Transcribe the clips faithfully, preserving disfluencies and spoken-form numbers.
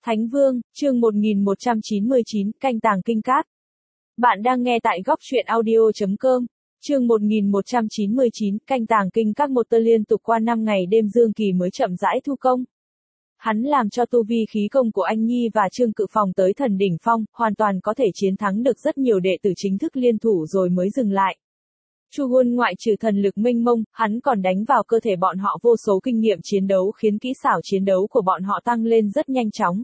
Thánh Vương, chương một nghìn một trăm chín mươi chín, canh tàng kinh cát. Bạn đang nghe tại góc truyện audio chấm com. Chương một nghìn một trăm chín mươi chín, canh tàng kinh các một tơ liên tục qua năm ngày đêm Dương Kỳ mới chậm rãi thu công. Hắn làm cho tu vi khí công của anh Nhi và Trương Cự Phòng tới thần đỉnh phong, hoàn toàn có thể chiến thắng được rất nhiều đệ tử chính thức liên thủ rồi mới dừng lại. Chu Huân ngoại trừ thần lực mênh mông, hắn còn đánh vào cơ thể bọn họ vô số kinh nghiệm chiến đấu khiến kỹ xảo chiến đấu của bọn họ tăng lên rất nhanh chóng.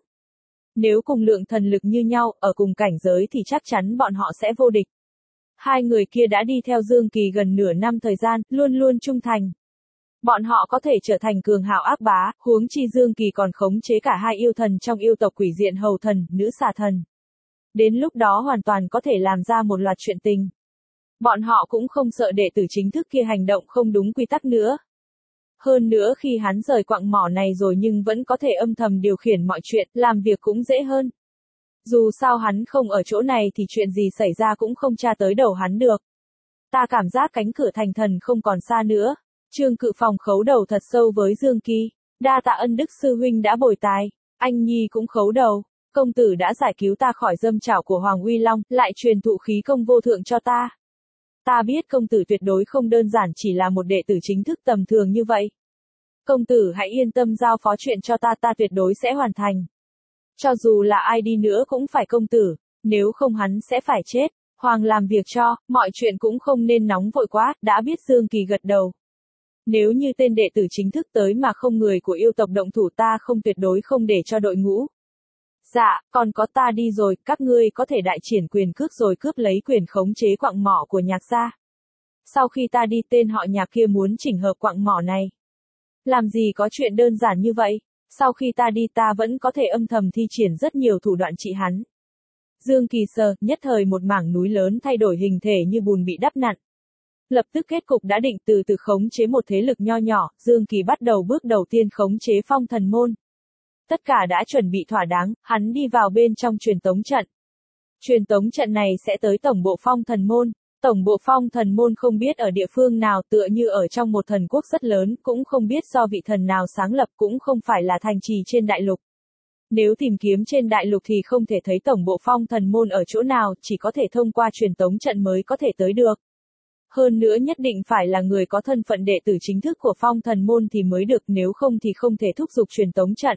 Nếu cùng lượng thần lực như nhau, ở cùng cảnh giới thì chắc chắn bọn họ sẽ vô địch. Hai người kia đã đi theo Dương Kỳ gần nửa năm thời gian, luôn luôn trung thành. Bọn họ có thể trở thành cường hào ác bá, huống chi Dương Kỳ còn khống chế cả hai yêu thần trong yêu tộc quỷ diện hầu thần, nữ xà thần. Đến lúc đó hoàn toàn có thể làm ra một loạt chuyện tình. Bọn họ cũng không sợ đệ tử chính thức kia hành động không đúng quy tắc nữa. Hơn nữa khi hắn rời quặng mỏ này rồi nhưng vẫn có thể âm thầm điều khiển mọi chuyện, làm việc cũng dễ hơn. Dù sao hắn không ở chỗ này thì chuyện gì xảy ra cũng không tra tới đầu hắn được. Ta cảm giác cánh cửa thành thần không còn xa nữa. Trương Cự Phòng khấu đầu thật sâu với Dương Kỳ. Đa tạ ân đức sư huynh đã bồi tài. Anh Nhi cũng khấu đầu. Công tử đã giải cứu ta khỏi dâm chảo của Hoàng Uy Long, lại truyền thụ khí công vô thượng cho ta. Ta biết công tử tuyệt đối không đơn giản chỉ là một đệ tử chính thức tầm thường như vậy. Công tử hãy yên tâm giao phó chuyện cho ta, ta tuyệt đối sẽ hoàn thành. Cho dù là ai đi nữa cũng phải công tử, nếu không hắn sẽ phải chết. Hoàng làm việc cho, mọi chuyện cũng không nên nóng vội quá, đã biết Dương Kỳ gật đầu. Nếu như tên đệ tử chính thức tới mà không người của yêu tộc động thủ ta không tuyệt đối không để cho đội ngũ. Dạ, còn có ta đi rồi, các ngươi có thể đại triển quyền cước rồi cướp lấy quyền khống chế quặng mỏ của Nhạc gia. Sau khi ta đi tên họ Nhạc kia muốn chỉnh hợp quặng mỏ này. Làm gì có chuyện đơn giản như vậy, sau khi ta đi ta vẫn có thể âm thầm thi triển rất nhiều thủ đoạn trị hắn. Dương Kỳ sờ, nhất thời một mảng núi lớn thay đổi hình thể như bùn bị đắp nặn. Lập tức kết cục đã định từ từ khống chế một thế lực nho nhỏ, Dương Kỳ bắt đầu bước đầu tiên khống chế phong thần môn. Tất cả đã chuẩn bị thỏa đáng, hắn đi vào bên trong truyền tống trận. Truyền tống trận này sẽ tới tổng bộ phong thần môn. Tổng bộ phong thần môn không biết ở địa phương nào tựa như ở trong một thần quốc rất lớn, cũng không biết do vị thần nào sáng lập cũng không phải là thành trì trên đại lục. Nếu tìm kiếm trên đại lục thì không thể thấy tổng bộ phong thần môn ở chỗ nào, chỉ có thể thông qua truyền tống trận mới có thể tới được. Hơn nữa nhất định phải là người có thân phận đệ tử chính thức của phong thần môn thì mới được, nếu không thì không thể thúc giục truyền tống trận.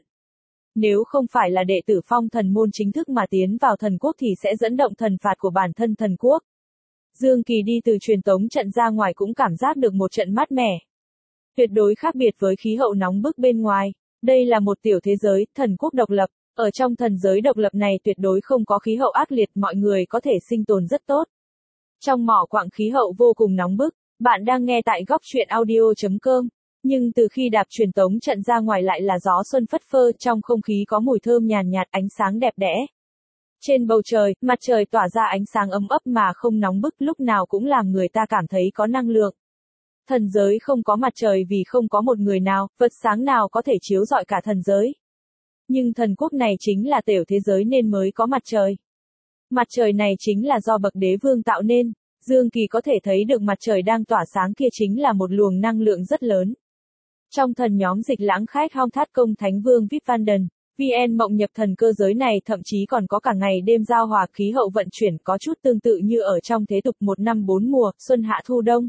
Nếu không phải là đệ tử phong thần môn chính thức mà tiến vào thần quốc thì sẽ dẫn động thần phạt của bản thân thần quốc. Dương Kỳ đi từ truyền tống trận ra ngoài cũng cảm giác được một trận mát mẻ. Tuyệt đối khác biệt với khí hậu nóng bức bên ngoài. Đây là một tiểu thế giới, thần quốc độc lập. Ở trong thần giới độc lập này tuyệt đối không có khí hậu ác liệt, mọi người có thể sinh tồn rất tốt. Trong mỏ quặng khí hậu vô cùng nóng bức. Bạn đang nghe tại góc truyện audio chấm com. Nhưng từ khi đạp truyền tống trận ra ngoài lại là gió xuân phất phơ, trong không khí có mùi thơm nhàn nhạt, ánh sáng đẹp đẽ. Trên bầu trời, mặt trời tỏa ra ánh sáng ấm ấp mà không nóng bức, lúc nào cũng làm người ta cảm thấy có năng lượng. Thần giới không có mặt trời vì không có một người nào, vật sáng nào có thể chiếu rọi cả thần giới. Nhưng thần quốc này chính là tiểu thế giới nên mới có mặt trời. Mặt trời này chính là do bậc đế vương tạo nên. Dương Kỳ có thể thấy được mặt trời đang tỏa sáng kia chính là một luồng năng lượng rất lớn. Trong thần nhóm dịch lãng khách Hong Thát Công Thánh Vương Vip Van Den, vê en mộng nhập thần cơ giới này thậm chí còn có cả ngày đêm giao hòa khí hậu vận chuyển có chút tương tự như ở trong thế tục một năm bốn mùa, xuân hạ thu đông.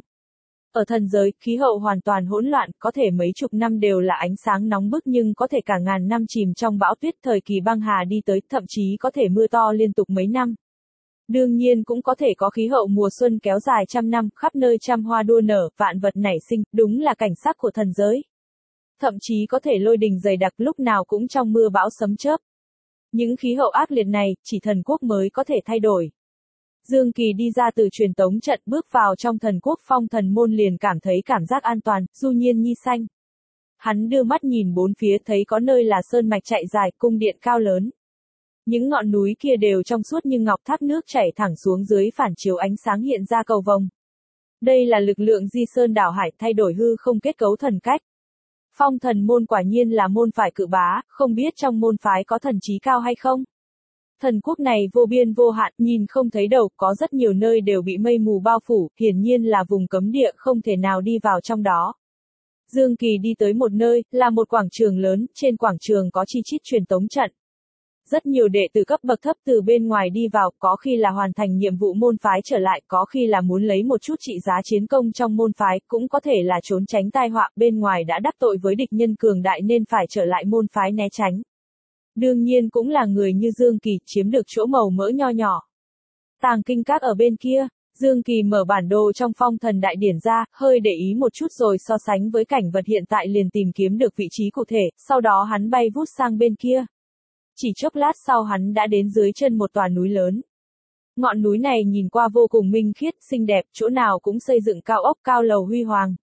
Ở thần giới, khí hậu hoàn toàn hỗn loạn, có thể mấy chục năm đều là ánh sáng nóng bức nhưng có thể cả ngàn năm chìm trong bão tuyết, thời kỳ băng hà đi tới, thậm chí có thể mưa to liên tục mấy năm. Đương nhiên cũng có thể có khí hậu mùa xuân kéo dài trăm năm, khắp nơi trăm hoa đua nở, vạn vật nảy sinh, đúng là cảnh sắc của thần giới. Thậm chí có thể lôi đình dày đặc lúc nào cũng trong mưa bão sấm chớp. Những khí hậu ác liệt này, chỉ thần quốc mới có thể thay đổi. Dương Kỳ đi ra từ truyền tống trận bước vào trong thần quốc phong thần môn liền cảm thấy cảm giác an toàn, du nhiên nhi xanh. Hắn đưa mắt nhìn bốn phía thấy có nơi là sơn mạch chạy dài, cung điện cao lớn. Những ngọn núi kia đều trong suốt như ngọc, thác nước chảy thẳng xuống dưới phản chiếu ánh sáng hiện ra cầu vồng. Đây là lực lượng di sơn đảo hải thay đổi hư không kết cấu thần cách. Phong thần môn quả nhiên là môn phái cự bá, không biết trong môn phái có thần trí cao hay không? Thần quốc này vô biên vô hạn, nhìn không thấy đầu, có rất nhiều nơi đều bị mây mù bao phủ, hiển nhiên là vùng cấm địa không thể nào đi vào trong đó. Dương Kỳ đi tới một nơi, là một quảng trường lớn, trên quảng trường có chi chít truyền tống trận. Rất nhiều đệ tử cấp bậc thấp từ bên ngoài đi vào, có khi là hoàn thành nhiệm vụ môn phái trở lại, có khi là muốn lấy một chút trị giá chiến công trong môn phái, cũng có thể là trốn tránh tai họa, bên ngoài đã đắc tội với địch nhân cường đại nên phải trở lại môn phái né tránh. Đương nhiên cũng là người như Dương Kỳ, chiếm được chỗ màu mỡ nho nhỏ. Tàng kinh các ở bên kia, Dương Kỳ mở bản đồ trong phong thần đại điển ra, hơi để ý một chút rồi so sánh với cảnh vật hiện tại liền tìm kiếm được vị trí cụ thể, sau đó hắn bay vút sang bên kia. Chỉ chốc lát sau hắn đã đến dưới chân một tòa núi lớn. Ngọn núi này nhìn qua vô cùng minh khiết, xinh đẹp, chỗ nào cũng xây dựng cao ốc cao lầu huy hoàng.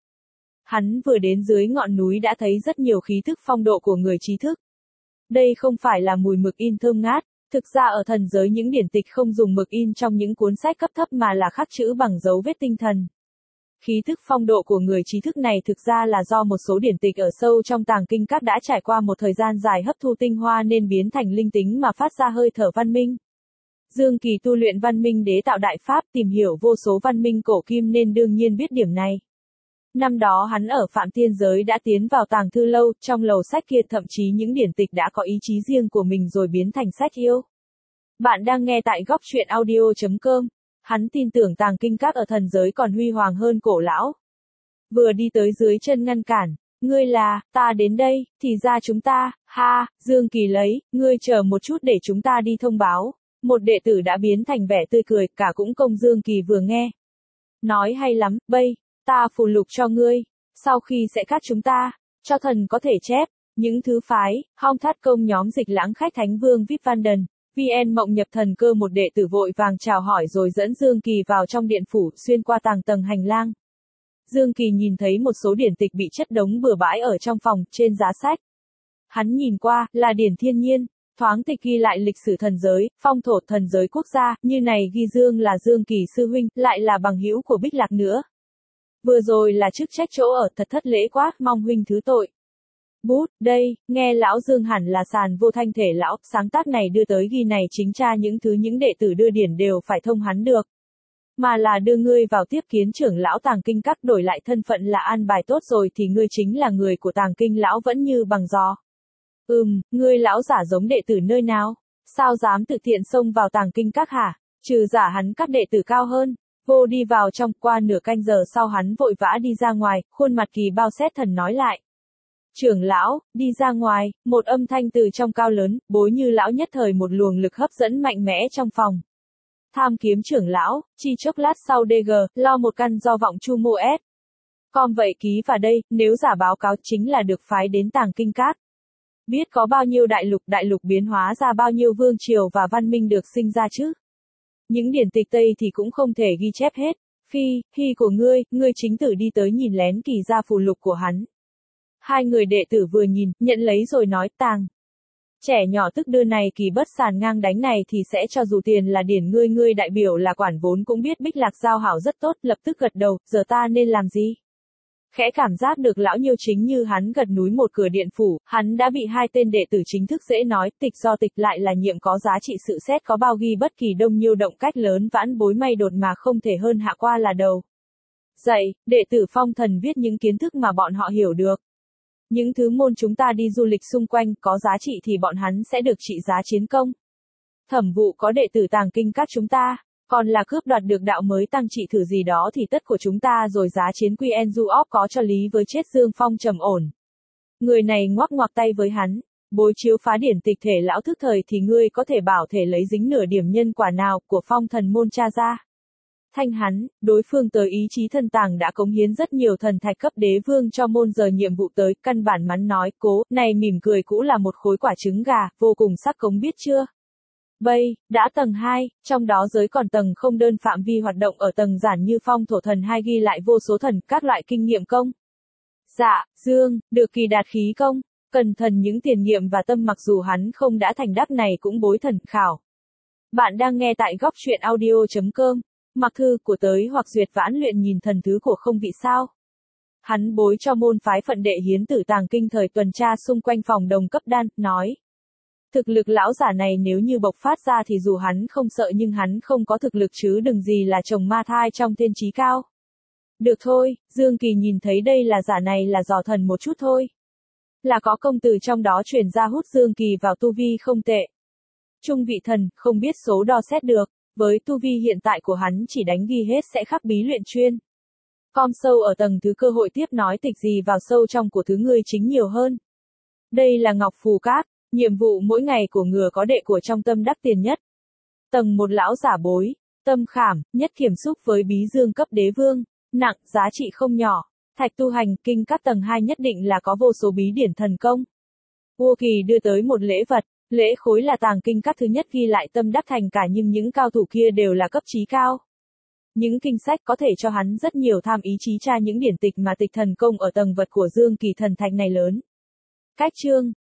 Hắn vừa đến dưới ngọn núi đã thấy rất nhiều khí thức phong độ của người trí thức. Đây không phải là mùi mực in thơm ngát, thực ra ở thần giới những điển tịch không dùng mực in trong những cuốn sách cấp thấp mà là khắc chữ bằng dấu vết tinh thần. Khí thức phong độ của người trí thức này thực ra là do một số điển tịch ở sâu trong tàng kinh các đã trải qua một thời gian dài hấp thu tinh hoa nên biến thành linh tính mà phát ra hơi thở văn minh. Dương Kỳ tu luyện văn minh đế tạo đại pháp, tìm hiểu vô số văn minh cổ kim nên đương nhiên biết điểm này. Năm đó hắn ở Phạm Thiên Giới đã tiến vào tàng thư lâu, trong lầu sách kia thậm chí những điển tịch đã có ý chí riêng của mình rồi biến thành sách yêu. Bạn đang nghe tại góc truyện audio chấm com. Hắn tin tưởng tàng kinh các ở thần giới còn huy hoàng hơn cổ lão. Vừa đi tới dưới chân ngăn cản, ngươi là, ta đến đây, thì ra chúng ta, ha, Dương Kỳ lấy, ngươi chờ một chút để chúng ta đi thông báo. Một đệ tử đã biến thành vẻ tươi cười, cả cũng công Dương Kỳ vừa nghe. Nói hay lắm, bây, ta phù lục cho ngươi, sau khi sẽ cắt chúng ta, cho thần có thể chép, những thứ phái, hong thắt công nhóm dịch lãng khách thánh vương vê i pê Vanden. vê en Mộng Nhập Thần Cơ một đệ tử vội vàng chào hỏi rồi dẫn Dương Kỳ vào trong điện phủ, xuyên qua tàng tầng hành lang. Dương Kỳ nhìn thấy một số điển tịch bị chất đống bừa bãi ở trong phòng, trên giá sách. Hắn nhìn qua, là điển thiên nhiên, thoáng tịch ghi lại lịch sử thần giới, phong thổ thần giới quốc gia, như này ghi Dương là Dương Kỳ sư huynh, lại là bằng hữu của Bích Lạc nữa. Vừa rồi là chức trách chỗ ở, thật thất lễ quá, mong huynh thứ tội. Bút, đây, nghe lão Dương hẳn là sàn vô thanh thể lão, sáng tác này đưa tới ghi này chính tra những thứ những đệ tử đưa điển đều phải thông hắn được. Mà là đưa ngươi vào tiếp kiến trưởng lão tàng kinh các, đổi lại thân phận là an bài tốt rồi thì ngươi chính là người của tàng kinh lão vẫn như bằng giò. Ừm, ngươi lão giả giống đệ tử nơi nào? Sao dám tự tiện xông vào tàng kinh các hả? Trừ giả hắn các đệ tử cao hơn. Vô đi vào trong, qua nửa canh giờ sau hắn vội vã đi ra ngoài, khuôn mặt kỳ bao xét thần nói lại. Trưởng lão, đi ra ngoài, một âm thanh từ trong cao lớn, bối như lão nhất thời một luồng lực hấp dẫn mạnh mẽ trong phòng. Tham kiếm trưởng lão, chi chốc lát sau đê giê, lo một căn do vọng chu mô s. Còn vậy ký vào đây, nếu giả báo cáo chính là được phái đến tàng kinh các. Biết có bao nhiêu đại lục đại lục biến hóa ra bao nhiêu vương triều và văn minh được sinh ra chứ. Những điển tịch Tây thì cũng không thể ghi chép hết. Phi, phi của ngươi, ngươi chính tử đi tới nhìn lén kỳ ra phù lục của hắn. Hai người đệ tử vừa nhìn, nhận lấy rồi nói tàng. Trẻ nhỏ tức đưa này kỳ bất sàn ngang đánh này thì sẽ cho dù tiền là điển ngươi ngươi đại biểu là quản vốn cũng biết Bích Lạc giao hảo rất tốt, lập tức gật đầu, giờ ta nên làm gì? Khẽ cảm giác được lão nhiêu chính như hắn gật núi một cửa điện phủ, hắn đã bị hai tên đệ tử chính thức dễ nói, tịch do tịch lại là nhiệm có giá trị sự xét có bao ghi bất kỳ đông nhiêu động cách lớn vãn bối may đột mà không thể hơn hạ qua là đầu. Dạy, đệ tử phong thần viết những kiến thức mà bọn họ hiểu được. Những thứ môn chúng ta đi du lịch xung quanh có giá trị thì bọn hắn sẽ được trị giá chiến công. Thẩm vụ có đệ tử tàng kinh các chúng ta. Còn là cướp đoạt được đạo mới tăng trị thử gì đó thì tất của chúng ta rồi giá chiến quy en du óp có cho lý với chết Dương Phong trầm ổn. Người này ngoắc ngoạc tay với hắn, bối chiếu phá điển tịch thể lão thức thời thì ngươi có thể bảo thể lấy dính nửa điểm nhân quả nào của phong thần môn cha ra. Thanh hắn, đối phương tới ý chí thần tàng đã cống hiến rất nhiều thần thạch cấp đế vương cho môn giờ nhiệm vụ tới, căn bản mắn nói, cố, này mỉm cười cũ là một khối quả trứng gà, vô cùng sắc cống biết chưa? Bây, đã tầng hai, trong đó giới còn tầng không đơn phạm vi hoạt động ở tầng giản như phong thổ thần hai ghi lại vô số thần, các loại kinh nghiệm công. Dạ, Dương, được kỳ đạt khí công, cần thần những tiền nghiệm và tâm mặc dù hắn không đã thành đắc này cũng bối thần khảo. Bạn đang nghe tại góc truyện audio chấm com, mặc thư của tới hoặc duyệt vãn luyện nhìn thần thứ của không vị sao. Hắn bối cho môn phái phận đệ hiến tử tàng kinh thời tuần tra xung quanh phòng đồng cấp đan, nói. Thực lực lão giả này nếu như bộc phát ra thì dù hắn không sợ nhưng hắn không có thực lực chứ đừng gì là chồng ma thai trong thiên trí cao. Được thôi, Dương Kỳ nhìn thấy đây là giả này là dò thần một chút thôi. Là có công từ trong đó truyền ra hút Dương Kỳ vào tu vi không tệ. Trung vị thần, không biết số đo xét được, với tu vi hiện tại của hắn chỉ đánh ghi hết sẽ khắc bí luyện chuyên. Com sâu ở tầng thứ cơ hội tiếp nói tịch gì vào sâu trong của thứ ngươi chính nhiều hơn. Đây là Ngọc Phù Cát, nhiệm vụ mỗi ngày của ngừa có đệ của trong tâm đắc tiền nhất. Tầng một lão giả bối, tâm khảm, nhất kiểm xúc với bí dương cấp đế vương, nặng, giá trị không nhỏ. Thạch tu hành, kinh các tầng hai nhất định là có vô số bí điển thần công. Vua Kỳ đưa tới một lễ vật, lễ khối là tàng kinh các thứ nhất ghi lại tâm đắc thành cả nhưng những cao thủ kia đều là cấp trí cao. Những kinh sách có thể cho hắn rất nhiều tham ý chí tra những điển tịch mà tịch thần công ở tầng vật của Dương Kỳ thần thạch này lớn. Cách chương